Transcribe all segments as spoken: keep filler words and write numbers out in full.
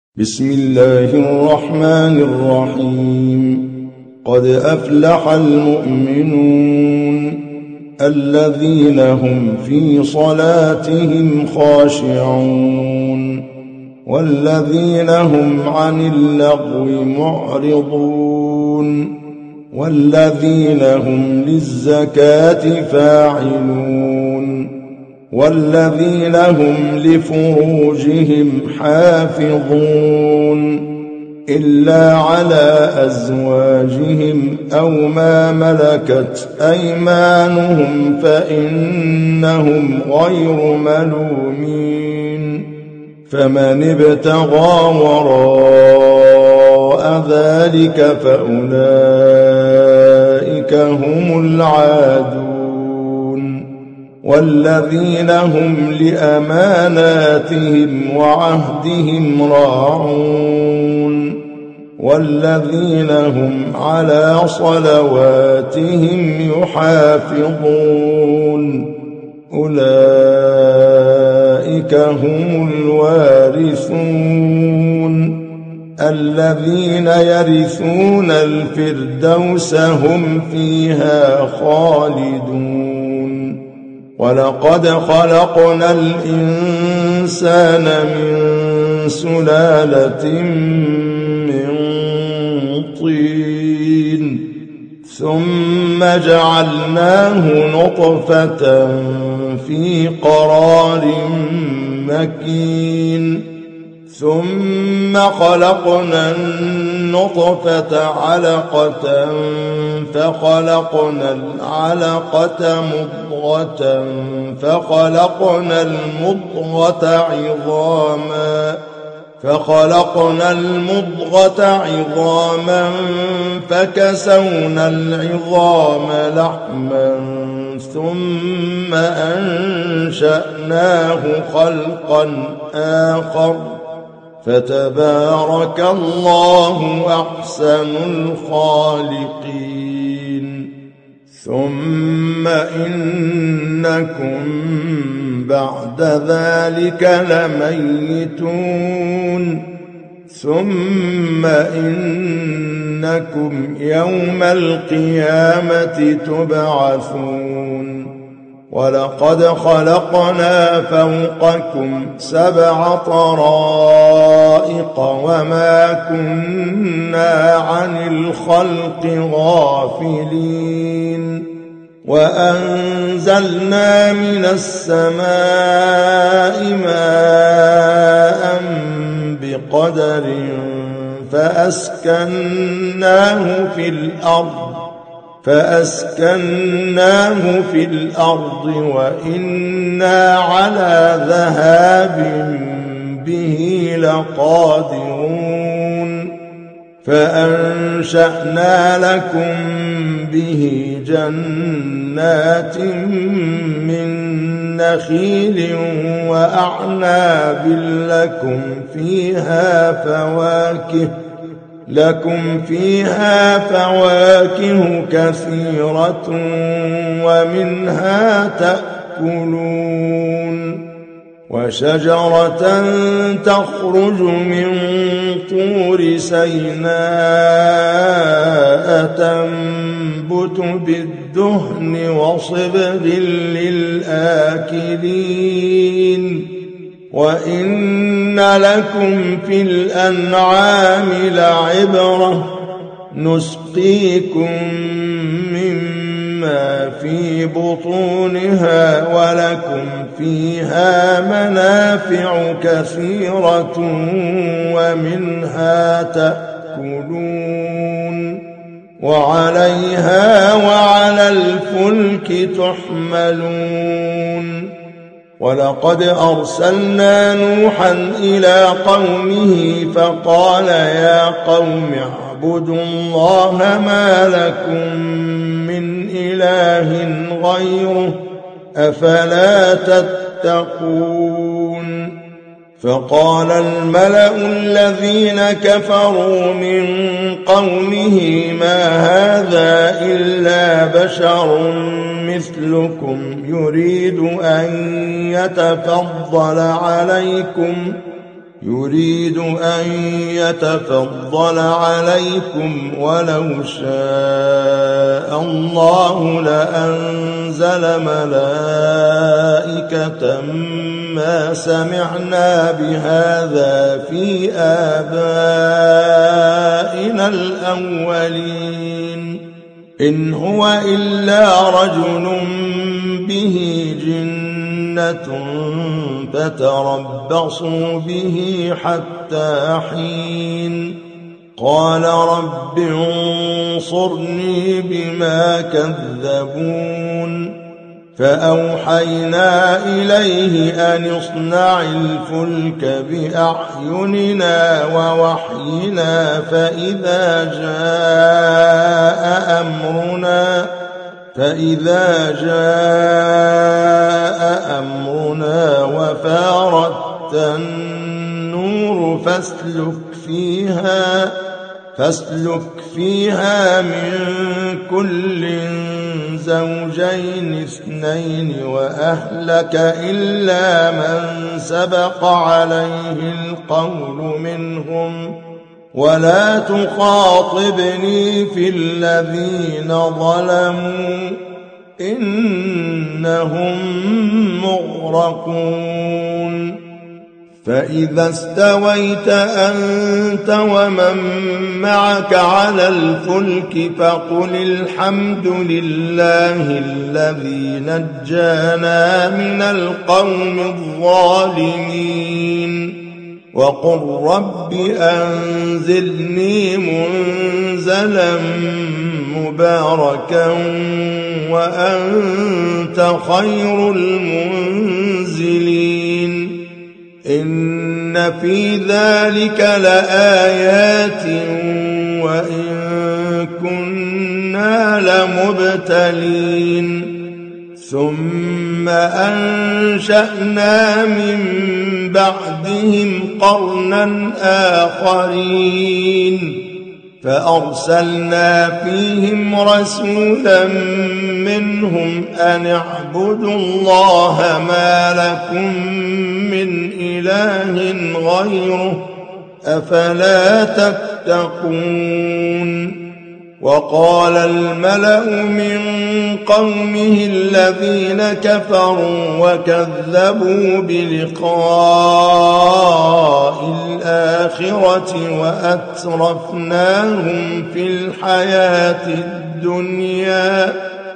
بسم الله الرحمن الرحيم. قد أفلح المؤمنون الذين هم في صلاتهم خاشعون والذين هم عن اللغو معرضون والذين هم للزكاة فاعلون والذين هم لفروجهم حافظون إلا على أزواجهم أو ما ملكت أيمانهم فإنهم غير ملومين. فمن ابتغى وراء ذلك فأولئك هم العادون والذين هم لأماناتهم وعهدهم راعون والذين هم على صلواتهم يحافظون أولئك هم الوارثون الذين يرثون الفردوس هم فيها خالدون. ولقد خلقنا الإنسان من سلالة من طين ثم جعلناه نطفة في قرار مكين ثم خلقنا النطفة علقة فخلقنا العلقة مضغة فخلقنا المضغة عظاما فخلقنا المضغة عظاما فكسونا العظام لحما ثم أنشأناه خلقا آخر فتبارك الله أحسن الخالقين. ثم إنكم بعد ذلك لميتون ثم إنكم يوم القيامة تبعثون. ولقد خلقنا فوقكم سبع طرائق وما كنا عن الخلق غافلين وأنزلنا من السماء ماء بقدر فأسكناه في الأرض فأسكناه في الأرض وإنا على ذهاب به لقادرون. فأنشأنا لكم به جنات من نخيل وأعناب لكم فيها فواكه لكم فيها فواكه كثيرة ومنها تأكلون وشجرة تخرج من طور سيناء تنبت بالدهن وصبغ للآكلين وإن لكم في الأنعام لعبرة نسقيكم مما في بطونها ولكم فيها منافع كثيرة ومنها تأكلون وعليها وعلى الفلك تحملون. ولقد أرسلنا نوحا إلى قومه فقال يا قوم اعبدوا الله ما لكم من إله غيره أفلا تتقون. فقال الملأ الذين كفروا من قومه ما هذا إلا بشر مثلكم يريد أن يتفضل عليكم يريد أن يتفضل عليكم ولو شاء الله لأنزل ملائكة ما سمعنا بهذا في آبائنا الأولين إن هو إلا رجل به جنة فتربصوا به حتى حين قال رب انصرني بما كذبون فأوحينا إليه أن اصنع الفلك بأعيننا ووحينا فإذا جاء أمرنا فإذا جاء أمرنا وفارت النور فاسلك فيها فاسلك فيها من كل زوجين اثنين وأهلك إلا من سبق عليه القول منهم ولا تخاطبني في الذين ظلموا إنهم مغرقون فإذا استويت أنت ومن معك على الفلك فقل الحمد لله الذي نجانا من القوم الظالمين وقل رب أنزلني منزلا مباركا وأنت خير المنزلين إن في ذلك لآيات وإن كنا لمبتلين ثم أنشأنا من بعدهم قرنا آخرين فأرسلنا فيهم رسولا منهم أن اعبدوا الله ما لكم من إله غيره أفلا تتقون وقال الملأ من قومه الذين كفروا وكذبوا بلقاء الآخرة وأترفناهم في الحياة الدنيا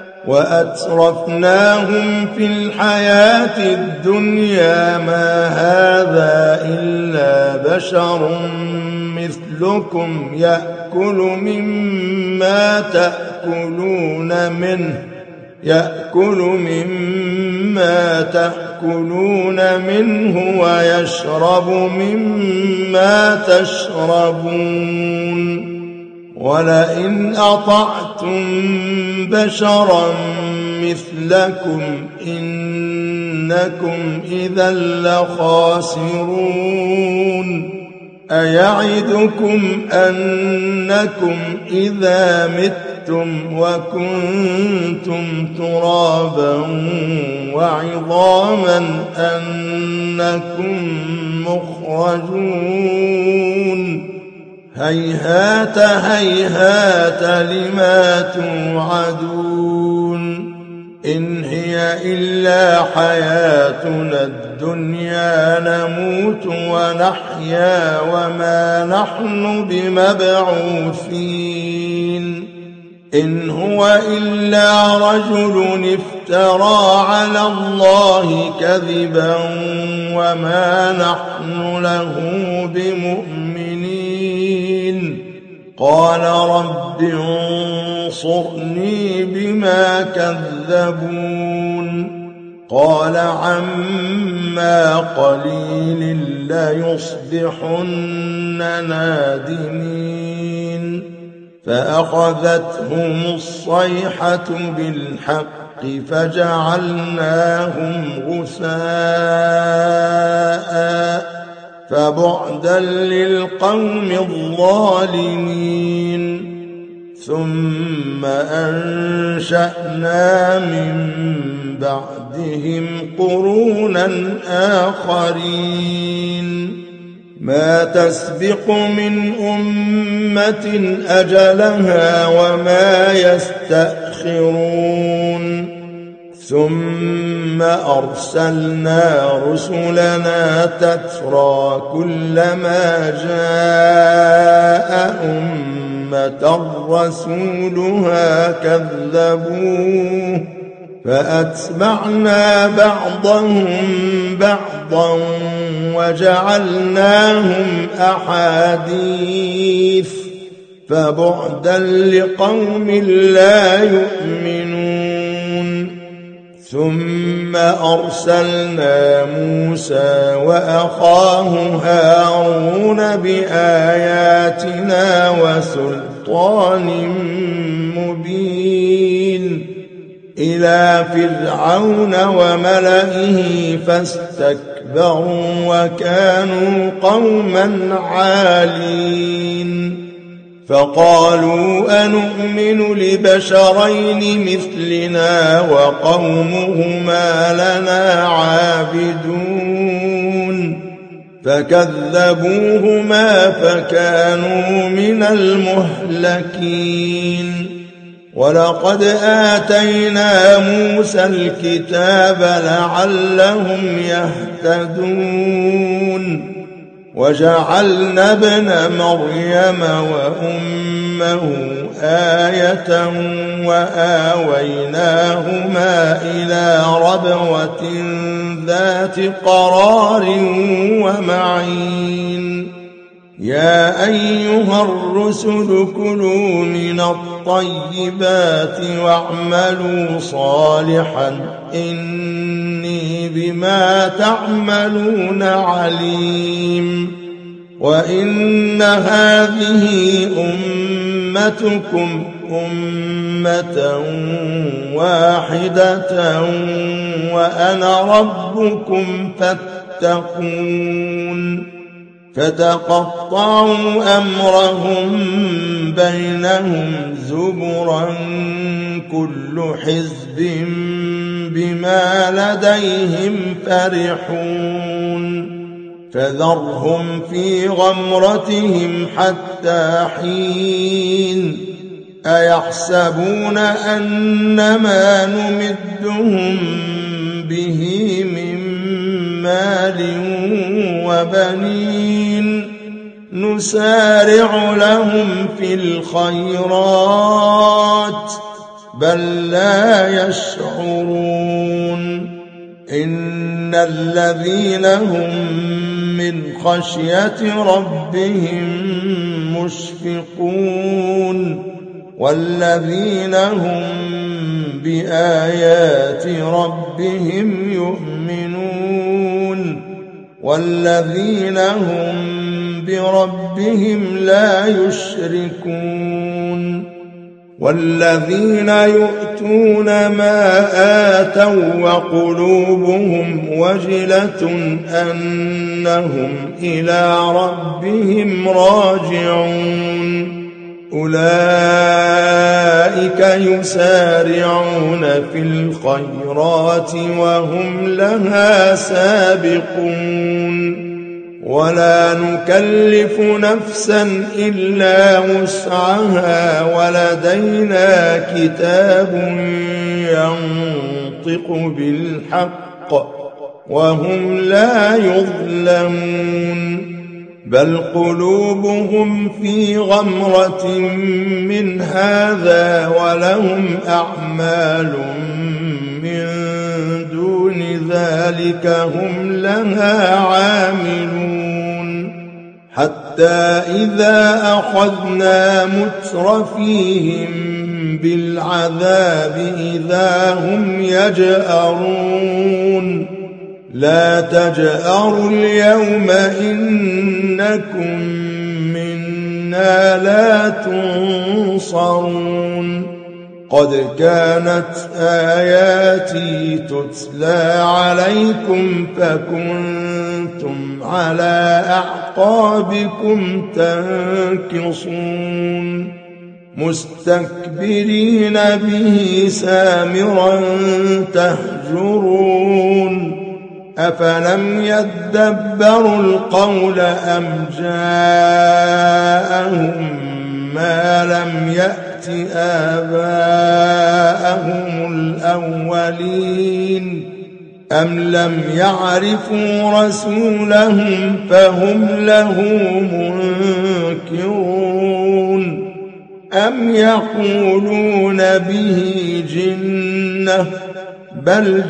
وأترفناهم في الحياة الدنيا ما هذا إلا بشر مثلكم يأكل مما تأكلون منه يأكل مما تأكلون منه ويشرب مما تشربون ولئن أطعتم بشرا مثلكم إنكم إذا لخاسرون أيعدكم أنكم إذا متم وكنتم ترابا وعظاما أنكم مخرجون هيهات هيهات لما توعدون إن هي إلا حياتنا الدنيا نموت ونحيا وما نحن بمبعوثين إن هو إلا رجل افترى على الله كذبا وما نحن له بمؤمنين قال رب انصرني بما كذبون قال عما قليل ليصبحن نادمين فأخذتهم الصيحة بالحق فجعلناهم غثاء فبعدا للقوم الظالمين ثم أنشأنا من بعدهم قرونا آخرين ما تسبق من أمة أجلها وما يستأخرون ثم أرسلنا رسلنا تترى كلما جاء أمة رسولها كذبوه فأتبعنا بعضهم بعضا وجعلناهم أحاديث فبعدا لقوم لا يؤمنون ثم أرسلنا موسى وأخاه هارون بآياتنا وسلطان مبين إلى فرعون وملئه فاستكبروا وكانوا قوما عالين فقالوا أنؤمن لبشرين مثلنا وقومهما لنا عابدون فكذبوهما فكانوا من المهلكين ولقد آتينا موسى الكتاب لعلهم يهتدون وجعلنا ابن مريم وأمه آية وآويناهما إلى ربوة ذات قرار ومعين يا أيها الرسل كلوا من الطيبات واعملوا صالحا إني بما تعملون عليم وإن هذه أمتكم أمة واحدة وأنا ربكم فاتقون فتقطعوا أمرهم بينهم زبرا كل حزب بما لديهم فرحون فذرهم في غمرتهم حتى حين أيحسبون أنما نمدهم به من مال وبنين نسارع لهم في الخيرات بل لا يشعرون إن الذين هم من خشية ربهم مشفقون والذين هم بآيات ربهم يؤمنون والذين هم بربهم لا يشركون والذين يؤتون ما آتوا وقلوبهم وجلة أنهم إلى ربهم راجعون أولئك يسارعون في الخيرات وهم لها سابقون ولا نكلف نفسا إلا وسعها ولدينا كتاب ينطق بالحق وهم لا يظلمون بل قلوبهم في غمرة من هذا ولهم أعمال من دون ذلك هم لها عاملون حتى إذا أخذنا مترفيهم بالعذاب إذا هم يجأرون لا تجأروا اليوم إنكم منا لا تنصرون قد كانت آياتي تتلى عليكم فكنتم على أعقابكم تنكصون مستكبرين به سامرا تهجرون أفلم يدبروا القول أم جاءهم ما لم يأت آباءهم الأولين أم لم يعرفوا رسولهم فهم له منكرون أم يقولون به جنة بل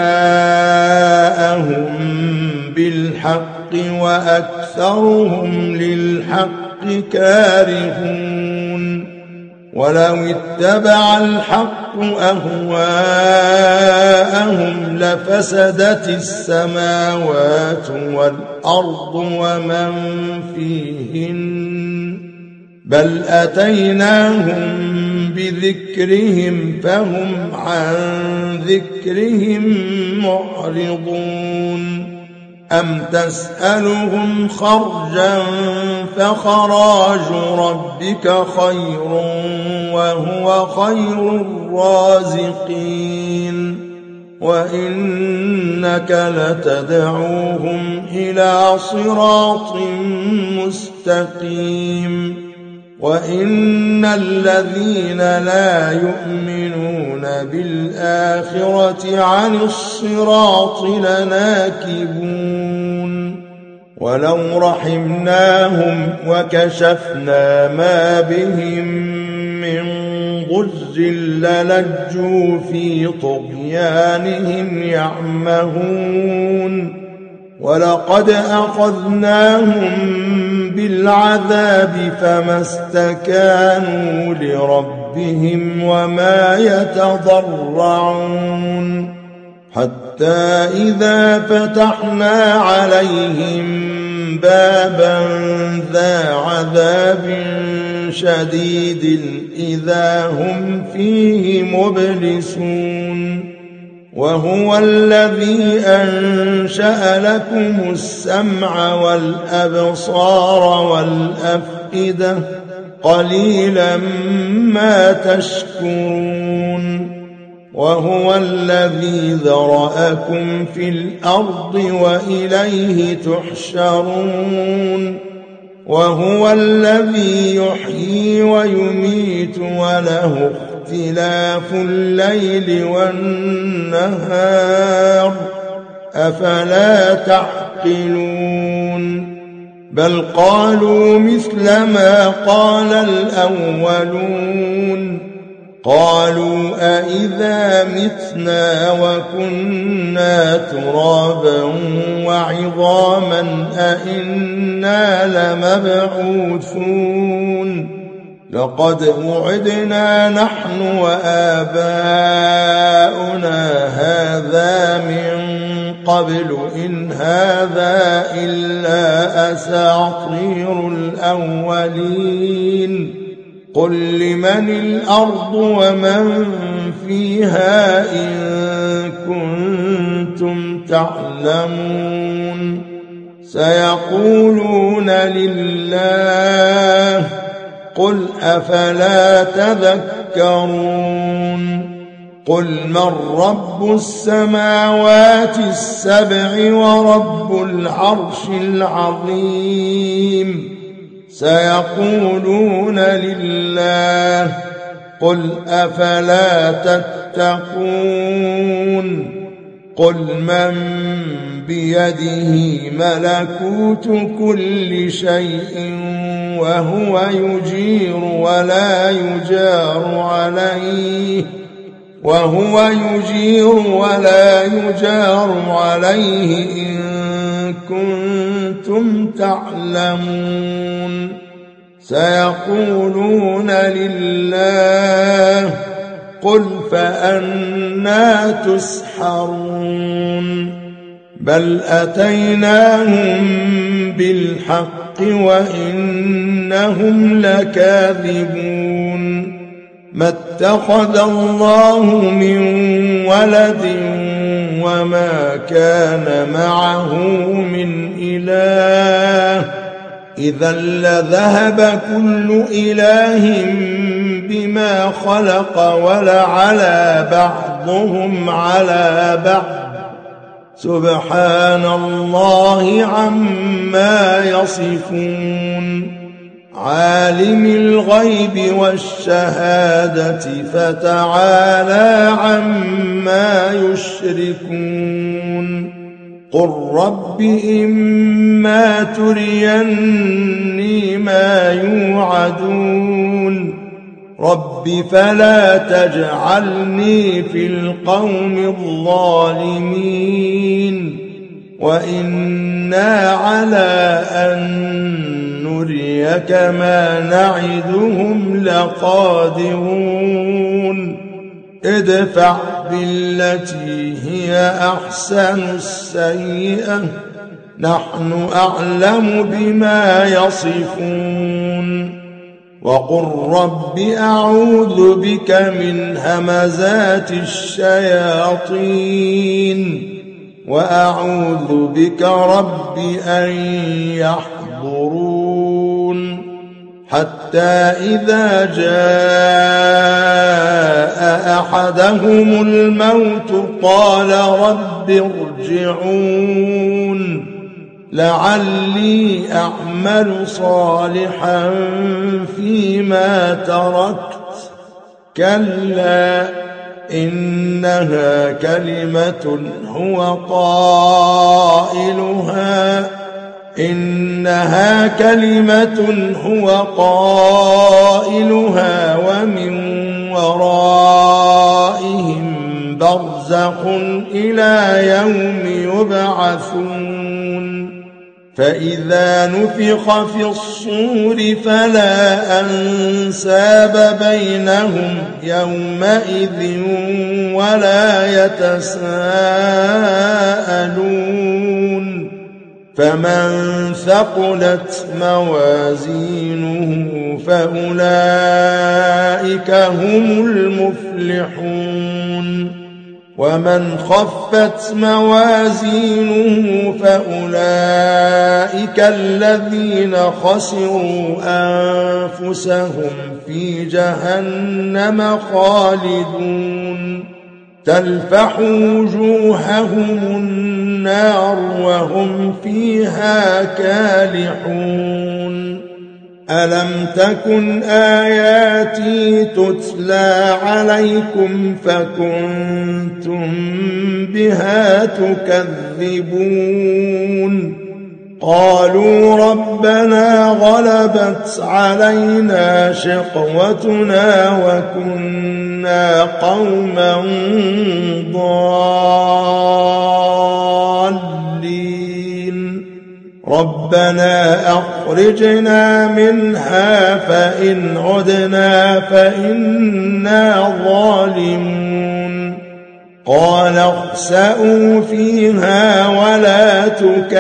جاءهم بالحق وأكثرهم للحق كارهون ولو اتبع الحق أهواءهم لفسدت السماوات والأرض ومن فيهن بل أتيناهم بذكرهم فهم عن ذكرهم معرضون أم تسألهم خرجا فخراج ربك خير وهو خير الرازقين وإنك لتدعوهم إلى صراط مستقيم وإن الذين لا يؤمنون بالآخرة عن الصراط لناكبون ولو رحمناهم وكشفنا ما بهم من غز للجوا في طغيانهم يعمهون ولقد أخذناهم بالعذاب فما استكانوا لربهم وما يتضرعون حتى إذا فتحنا عليهم بابا ذا عذاب شديد إذا هم فيه مبلسون وهو الذي أنشأ لكم السمع والأبصار والأفئدة قليلا ما تشكرون وهو الذي ذرأكم في الأرض وإليه تحشرون وهو الذي يحيي ويميت وله اختلاف الليل والنهار أفلا تعقلون بل قالوا مثل ما قال الأولون قالوا أإذا متنا وكنا ترابا وعظاما أإنا لمبعوثون لقد وعدنا نحن وآباؤنا هذا من قبل إن هذا إلا أساطير الأولين قل لمن الأرض ومن فيها إن كنتم تعلمون سيقولون لله قل أفلا تذكرون قل من رب السماوات السبع ورب العرش العظيم سيقولون لله قل أفلا تتقون قل من بيده ملكوت كل شيء وهو يجير ولا يجار عليه وهو يجير ولا يجار عليه إن كنتم تعلمون سيقولون لله قل فأنى تسحرون بل أتيناهم بالحق وإنهم لكاذبون ما اتخذ الله من ولد وما كان معه من إله إذا لذهب كل إله بما خلق ولعلى بعضهم على بعض سبحان الله عما يصفون عالم الغيب والشهادة فتعالى عما يشركون قل رب إما تريني ما يوعدون رب فلا تجعلني في القوم الظالمين وإنا على أن نريك ما نعدهم لقادرون ادفع بالتي هي أحسن السيئة نحن أعلم بما يصفون وقل رب أعوذ بك من همزات الشياطين وأعوذ بك رب أن يحضرون حتى إذا جاء أحدهم الموت قال رب ارجعون لعلي أعمل صالحا فيما تركت كلا إنها كلمة هو قائلها إنها كلمة هو قائلها ومن ورائهم برزخ إلى يوم يبعثون فإذا نفخ في الصور فلا أنساب بينهم يومئذ ولا يتساءلون فمن ثقلت موازينه فأولئك هم المفلحون ومن خفت موازينه فأولئك الذين خسروا أنفسهم في جهنم خالدون تلفح وجوههم النار وهم فيها كالحون ألم تكن آياتي تتلى عليكم فكنتم بها تكذبون قالوا ربنا غلبت علينا شقوتنا وكنا قوما ضالين ربنا أخرجنا منها فإن عدنا فإنا ظالمون قال اخسئوا فيها ولا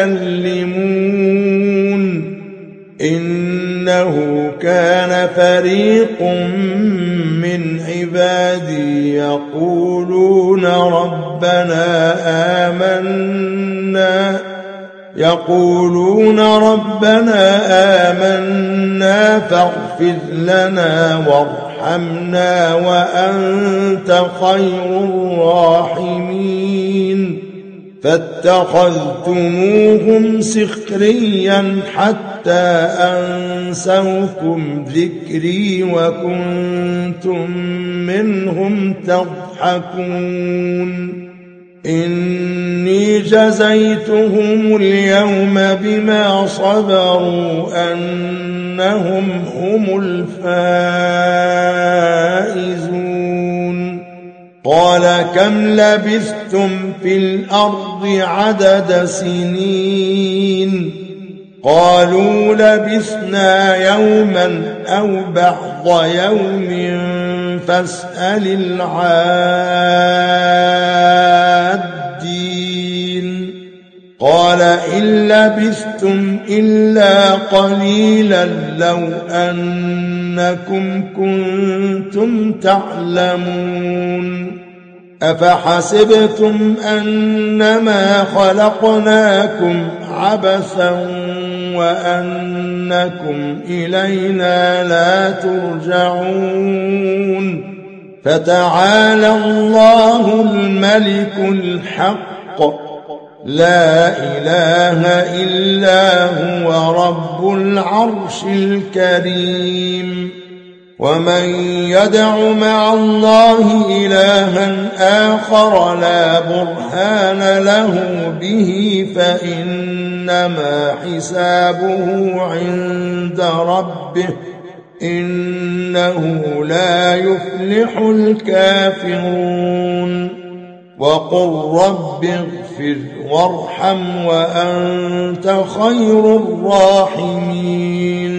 تكلمون إنه كان فريق من عبادي يقولون ربنا آمنا يقولون ربنا آمنا فاغفر لنا وارحمنا وأنت خير الراحمين فاتخذتموهم سخريا حتى أنسوكم ذكري وكنتم منهم تضحكون إني جزيتهم اليوم بما صبروا أنهم هم الفائزون قال كم لبثتم في الأرض عدد سنين قالوا لبثنا يوما أو بعض يوم فاسأل العادين قال إن لبثتم إلا قليلا لو أنكم كنتم تعلمون أفحسبتم أنما خلقناكم عبثا وأنكم إلينا لا ترجعون فتعالى الله الملك الحق لا إله إلا هو رب العرش الكريم. ومن يدع مع الله إلها آخر لا برهان له به فإنما حسابه عند ربه إنه لا يفلح الكافرون. وقل رب اغفر وارحم وأنت خير الراحمين.